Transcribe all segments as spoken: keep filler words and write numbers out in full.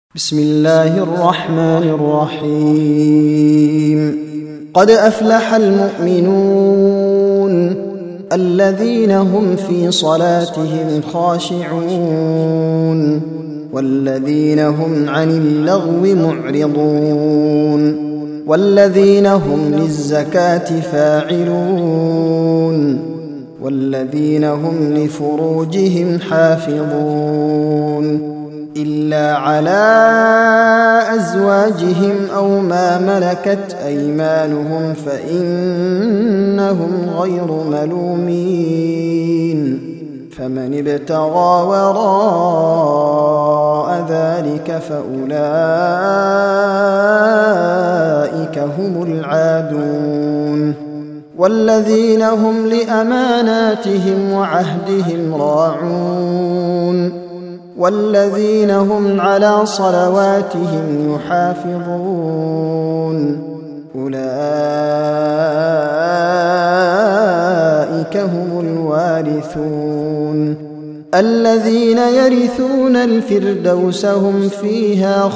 بسم الله الرحمن الرحيم قد أفلح المؤمنون الذين هم في صلاتهم خاشعون والذين هم عن اللغو معرضون والذين هم للزكاة فاعلون والذين هم لفروجهم حافظون إلا على أزواجهم أو ما ملكت أيمانهم فإنهم غير ملومين فمن ابتغى وراء ذلك فأولئك هم العادون والذين هم لأماناتهم وعهدهم راعون والذين هم على صلواتهم يحافظون أولئك هم الوارثون الذين يرثون الفردوس هم فيها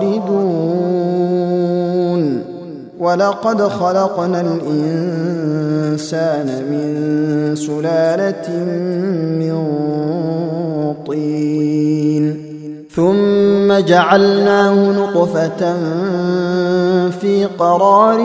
خالدون ولقد خلقنا الإنسان من سلالة من طين ثم جعلناه نطفة في قرار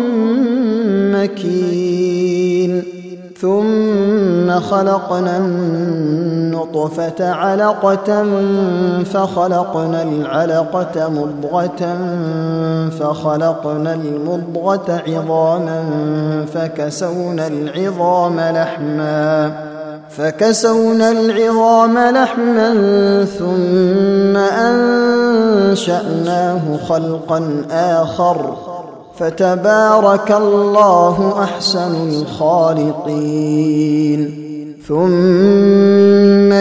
مكين ثم خلقنا النطفة علقة فخلقنا العلقة مضغة فخلقنا المضغة عظاما فكسونا العظام لحما فكسونا العظام لحما ثم أنشأناه خلقا آخر فتبارك الله أحسن الخالقين ثم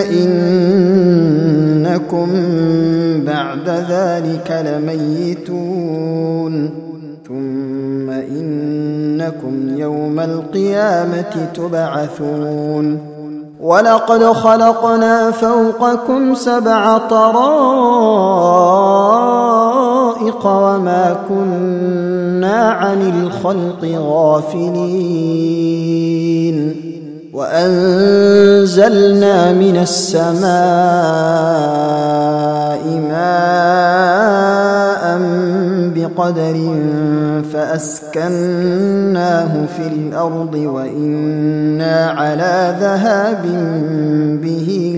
إنكم بعد ذلك لميتون ثم إنكم يوم القيامة تبعثون ولقد خلقنا فوقكم سبع طرائق وما كنا عن الخلق غافلين وأنزلنا من السماء ماء بقدر فأسكناه في الأرض وإنا على ذهاب به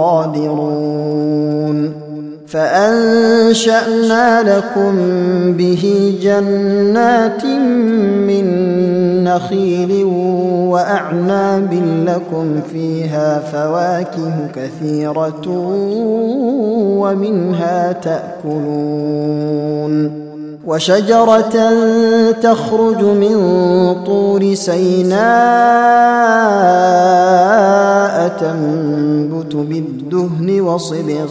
لقادرون فأنشأنا لكم به جنات من نخيل وأعناب لكم فيها فواكه كثيرة ومنها تأكلون وشجرة تخرج من طور سيناء تنبت بالدهن وصبغ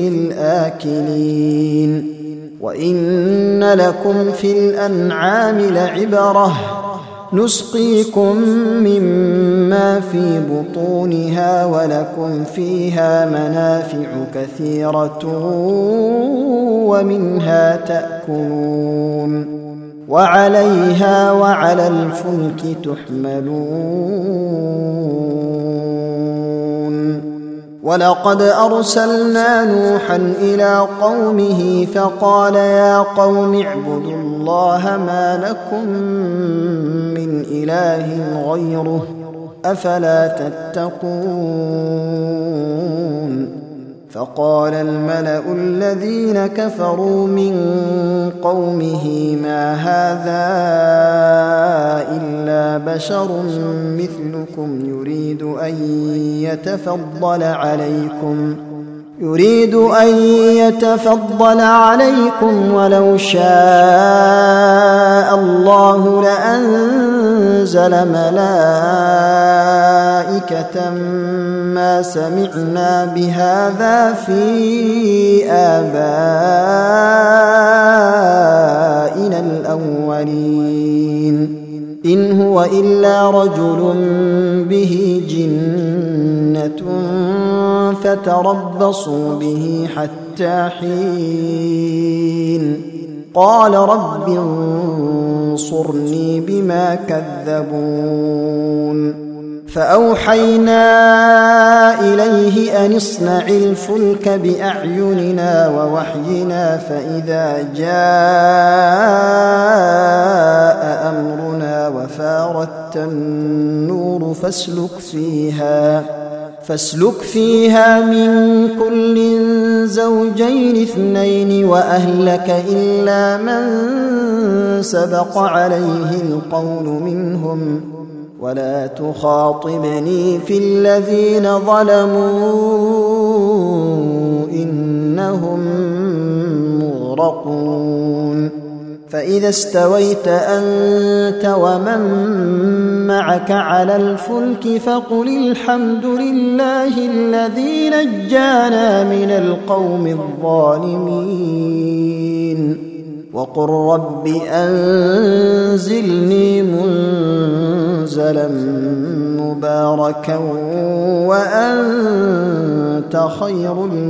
للآكلين وإن لكم في الأنعام لعبرة نسقيكم مما في بطونها ولكم فيها منافع كثيرة ومنها تأكلون وعليها وعلى الفلك تحملون ولقد أرسلنا نوحا إلى قومه فقال يا قوم اعبدوا الله ما لكم من إله غيره أفلا تتقون فقال الملأ الذين كفروا من قومه ما هذا إلا بشر مثلكم يريد أن يتفضل عليكم يريد أن يتفضل عليكم ولو شاء الله لأنزل ملائكة ما سمعنا بهذا في آبائنا الأولين إن هو إلا رجل به جنة فتربصوا به حتى حين قال رب انصرني بما كذبون فأوحينا إليه أن اصنع الفلك بأعيننا ووحينا فإذا جاء أمرنا وفارت النور فاسلك فيها فاسلك فيها من كل زوجين اثنين وأهلك إلا من سبق عليه القول منهم ولا تخاطبني في الذين ظلموا إنهم مغرقون فإذا استويت أنت ومن معك على الفلك فقل الحمد لله الذي نجانا من القوم الظالمين وقل رب أنزلني منزلا مباركا وأنت خير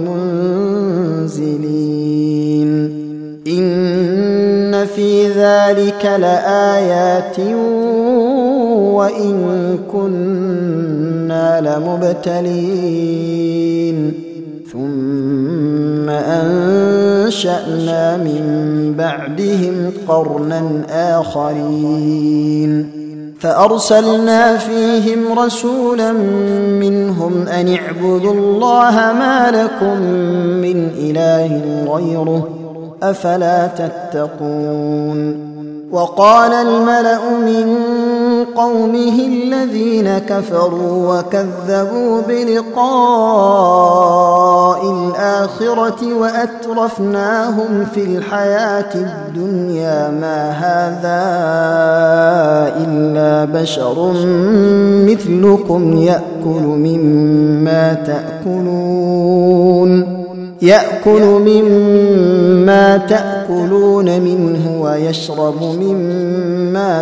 المنزلين إن في ذلك لآيات وإن كنا لمبتلين ثم أنشأنا من بعدهم قرنا آخرين فأرسلنا فيهم رسولا منهم أن اعبدوا الله ما لكم من إله غيره أفلا تتقون وقال الملأ من قومه الذين كفروا وكذبوا بلقاء الآخرة وأترفناهم في الحياة الدنيا ما هذا إلا بشر مثلكم يأكل مما تأكلون يأكل مما تأكلون منه ويشرب مما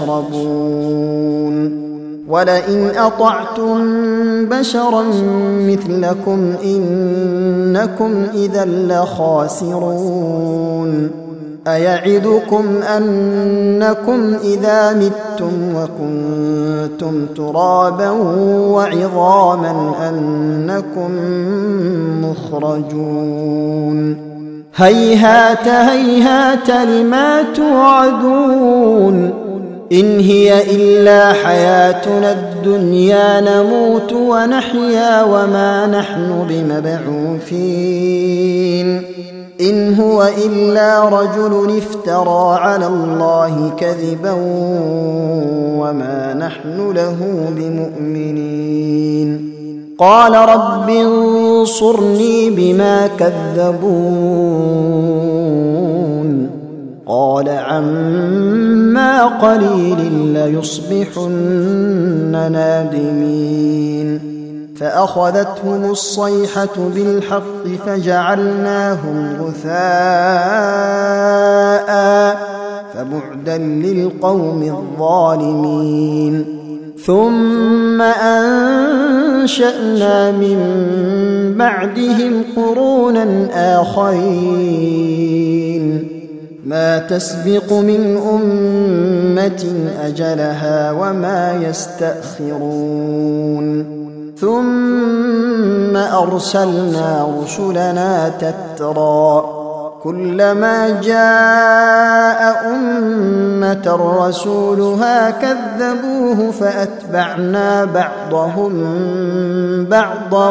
تشربون ولئن أطعتم بشرا مثلكم إنكم إذا لخاسرون أيعدكم أنكم إذا متم وكنتم ترابا وعظاما أنكم مخرجون هيهات هيهات لما توعدون إن هي إلا حياتنا الدنيا نموت ونحيا وما نحن بمبعوثين إن هو إلا رجل افترى على الله كذبا وما نحن له بمؤمنين قال رب انصرني بما كذبون قال عما قليل ليصبحن نادمين فأخذتهم الصيحة بالحق فجعلناهم غثاء فبعدا للقوم الظالمين ثم أنشأنا من بعدهم قرونا آخرين ما تسبق من أمة أجلها وما يستأخرون ثم أرسلنا رسلنا تترى كلما جاء أمة رسولها كذبوه فأتبعنا بعضهم بعضا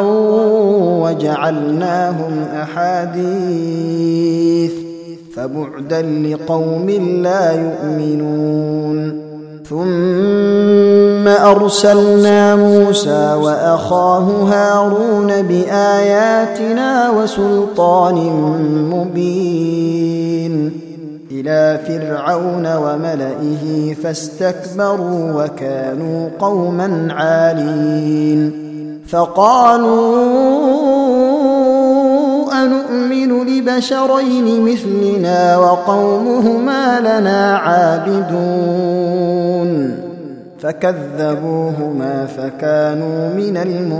وجعلناهم أحاديث فبعدا لقوم لا يؤمنون ثم أرسلنا موسى وأخاه هارون بآياتنا وسلطان مبين إلى فرعون وملئه فاستكبروا وكانوا قوما عالين فقالوا أنؤمن لبشرين مثلنا وقومهما لنا عابدون فكذبوهما فكانوا من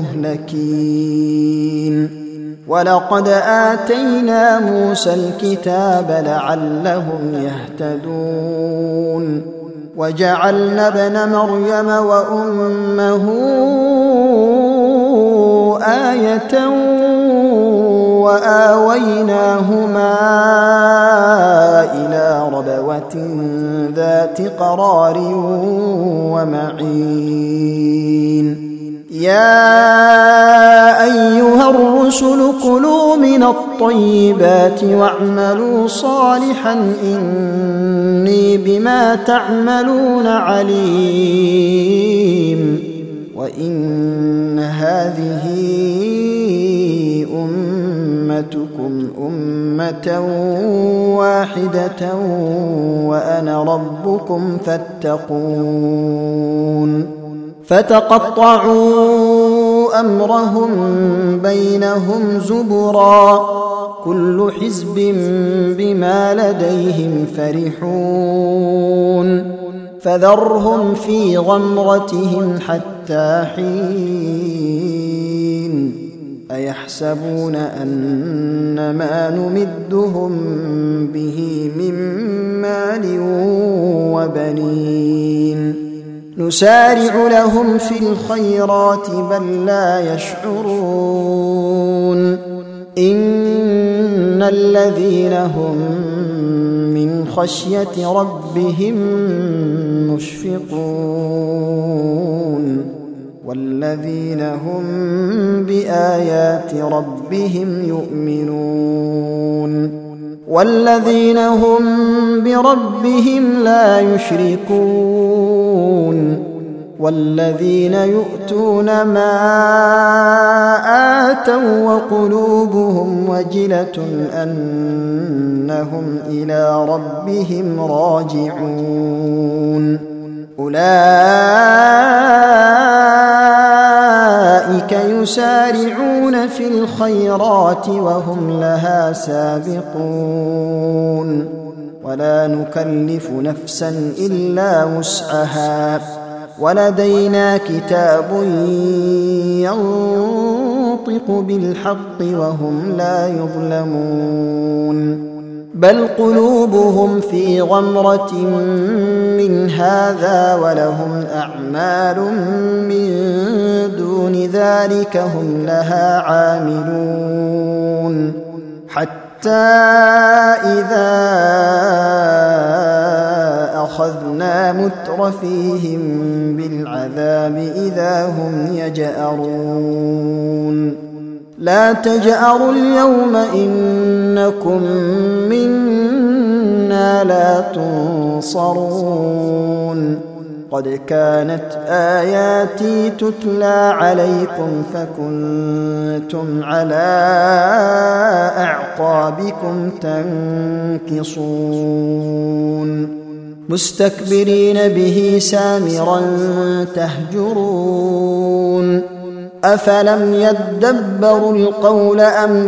المهلكين ولقد آتينا موسى الكتاب لعلهم يهتدون وجعلنا ابن مريم وأمه آية وآويناهما إلى ربوة ذات قرار ومعين يا أيها الرسل كلوا من الطيبات واعملوا صالحا إني بما تعملون عليم وإن هذه أمتكم أمة واحدة وأنا ربكم فاتقون فتقطعوا أمرهم بينهم زبرا كل حزب بما لديهم فرحون فذرهم في غمرتهم حتى حين أيحسبون أن ما نمدهم به من مال وبنين نسارع لهم في الخيرات بل لا يشعرون إن الذين هم من خشية ربهم مشفقون والذين هم بآيات ربهم يؤمنون والذين هم بربهم لا يشركون والذين يؤتون ما آتوا وقلوبهم وجلة أنهم إلى ربهم راجعون أولئك يسارعون في الخيرات وهم لها سابقون ولا نكلف نفسا إلا وسعها ولدينا كتاب ينطق بالحق وهم لا يظلمون بل قلوبهم في غمرة من هذا ولهم أعمال من دون ذلك هم لها عاملون حتى إذا أخذنا مترفيهم بالعذاب إذا هم يجأرون لا تجأروا اليوم إنكم منا لا تنصرون قد كانت آياتي تتلى عليكم فكنتم على أعقابكم تنكصون مستكبرين به سامرا تهجرون أفلم يدبروا القول أم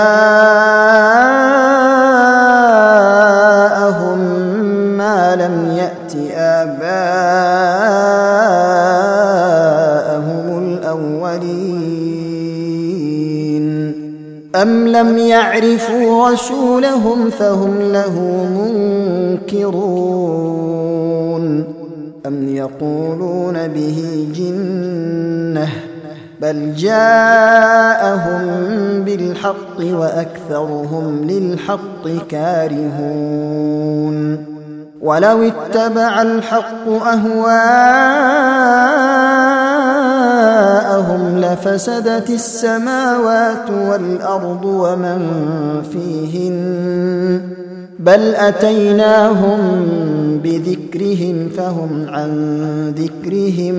جاءهم ما لم يأت آباءهم الأولين أم لم يعرفوا رسولهم فهم له منكرون أم يقولون به جنة بل جاءهم بالحق وأكثرهم للحق كارهون ولو اتبع الحق أهواءهم لفسدت السماوات والأرض ومن فيهن بل أتيناهم بذكرهم فهم عن ذكرهم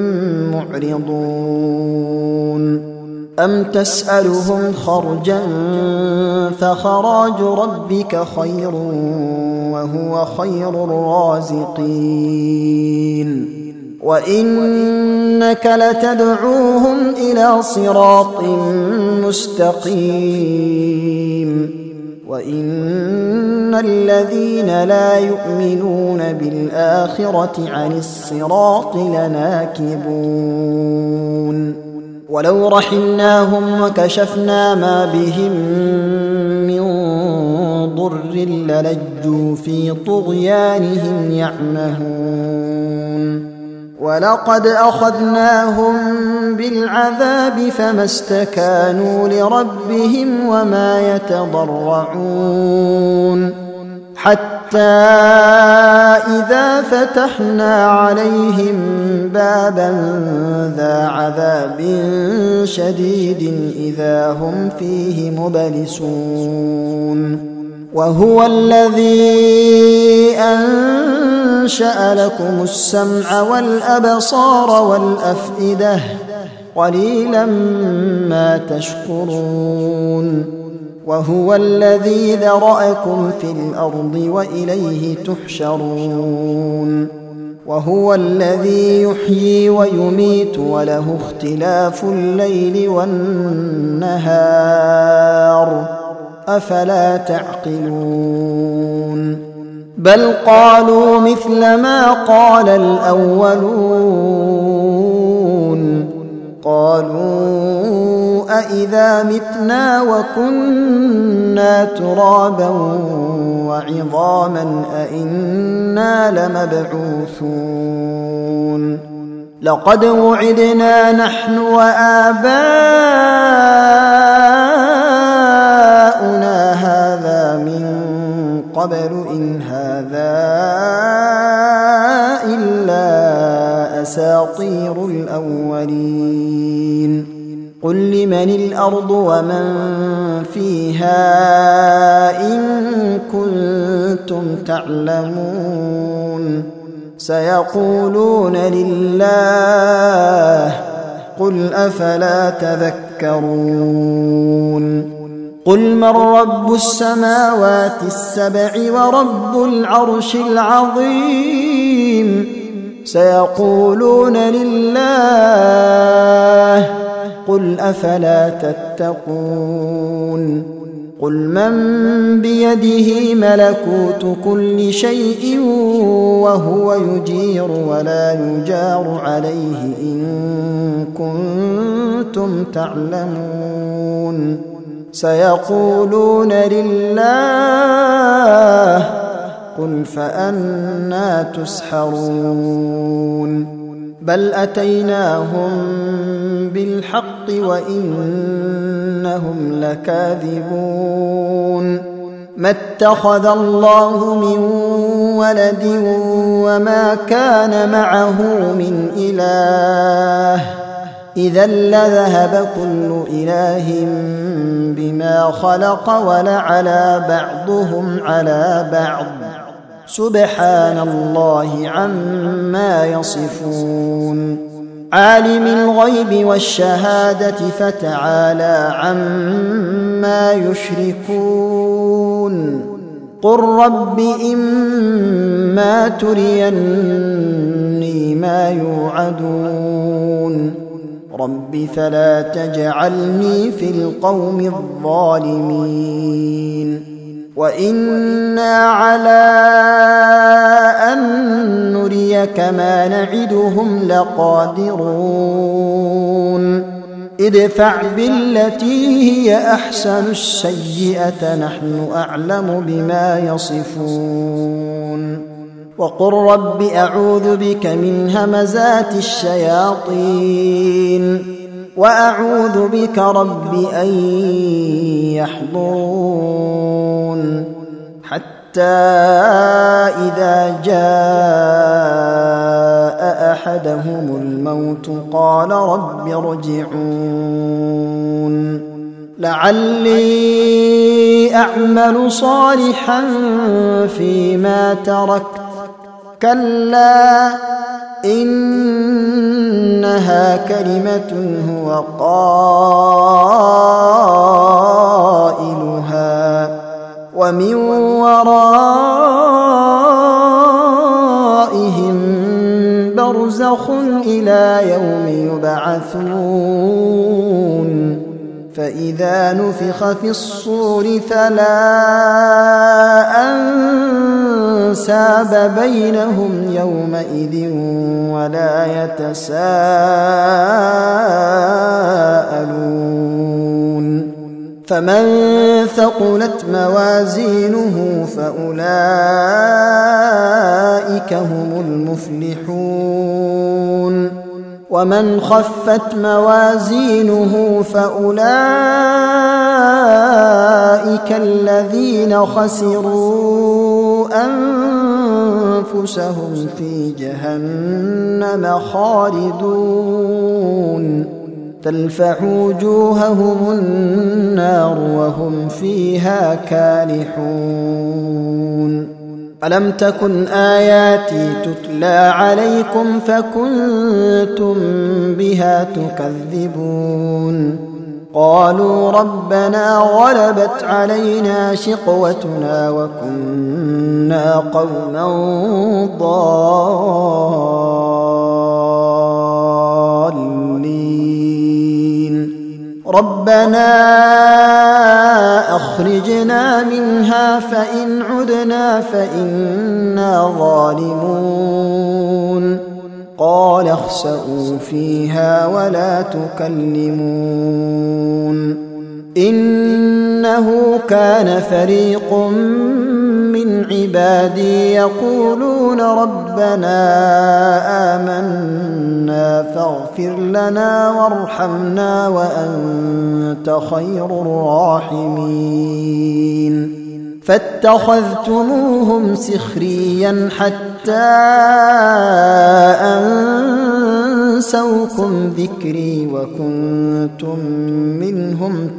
معرضون أم تسألهم خرجا فخراج ربك خير وهو خير الرازقين وإنك لتدعوهم إلى صراط مستقيم وإن الذين لا يؤمنون بالآخرة عن الصراط لناكبون ولو رحمناهم وكشفنا ما بهم من ضر للجوا في طغيانهم يعمهون ولقد أخذناهم بالعذاب فما استكانوا لربهم وما يتضرعون حتى إذا فتحنا عليهم بابا ذا عذاب شديد إذا هم فيه مبلسون وهو الذي أنشأ لكم السمع والأبصار والأفئدة قليلا ما تشكرون وهو الذي ذرأكم في الأرض وإليه تحشرون وهو الذي يحيي ويميت وله اختلاف الليل والنهار أفلا تعقلون بل قالوا مثل ما قال الأولون قالوا أإذا متنا وكنا ترابا وعظاما أإنا لمبعوثون لقد وعدنا نحن وآباؤنا هذا من قبل إن هذا إلا أساطير الأولين قل لمن الأرض ومن فيها إن كنتم تعلمون سيقولون لله قل أفلا تذكرون قل من رب السماوات السبع ورب العرش العظيم سيقولون لله قل أفلا تتقون قل من بيده ملكوت كل شيء وهو يجير ولا يجار عليه إن كنتم تعلمون سيقولون لله قل فأنى تسحرون بل أتيناهم بالحق وإنهم لكاذبون ما اتخذ الله من ولد وما كان معه من إله إذا لذهب كل إله بما خلق ولعلى بعضهم على بعض سبحان الله عما يصفون عالم الغيب والشهادة فتعالى عما يشركون قل رب إما تريني ما يوعدون رب فلا تجعلني في القوم الظالمين وإنا على أن نريك ما نعدهم لقادرون ادفع بالتي هي أحسن السيئة نحن أعلم بما يصفون وقل رب أعوذ بك من همزات الشياطين وأعوذ بك رب أن يحضرون حتى إذا جاء أحدهم الموت قال رب ارجعون لعلي أعمل صالحا فيما تركت كلا إنها كلمة هو قائلها ومن ورائهم برزخ إلى يوم يبعثون فإذا نفخ في الصور فلا أنساب بينهم يومئذ ولا يتساءلون فمن ثقلت موازينه فأولئك هم المفلحون ومن خفت موازينه فأولئك الذين خسروا أنفسهم في جهنم خالدون تلفح وجوههم النار وهم فيها كالحون ألم تكن آياتي تتلى عليكم فكنتم بها تكذبون قالوا ربنا غلبت علينا شقوتنا وكنا قوما ضالين ربنا أخرجنا منها فإن عدنا فإنا ظالمون قال اخسئوا فيها ولا تكلمون إنه كان فريق من عبادي يقولون ربنا آمنا فاغفر لنا وارحمنا وأنت خير الراحمين فاتخذتموهم سخريا حتى أنسوكم ذكري وكنتم منهم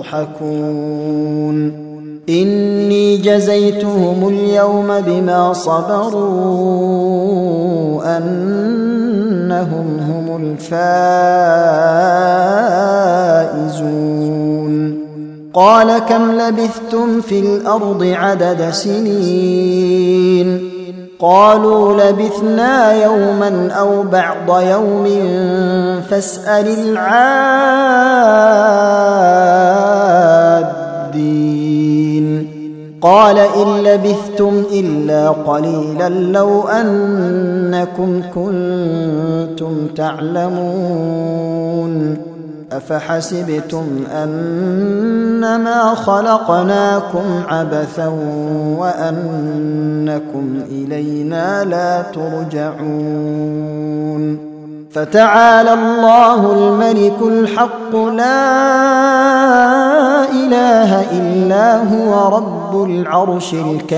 تضحكون إني جزيتهم اليوم بما صبروا أنهم هم الفائزون قال كم لبثتم في الأرض عدد سنين قالوا لبثنا يوما أو بعض يوم فاسأل العادين قال إن لبثتم إلا قليلا لو أنكم كنتم تعلمون أفحسبتم أنما خلقناكم عبثا وأنكم إلينا لا ترجعون فتعالى الله الملك الحق لا إله إلا هو رب العرش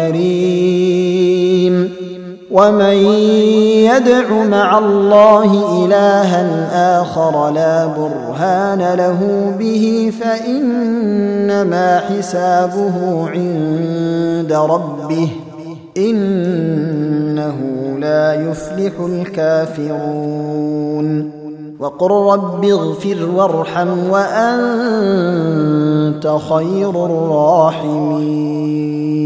الكريم ومن يدع مع الله إلها آخر لا برهان له به فإنما حسابه عند ربه إنه لا يفلح الكافرون وقل رب اغفر وارحم وأنت خير الراحمين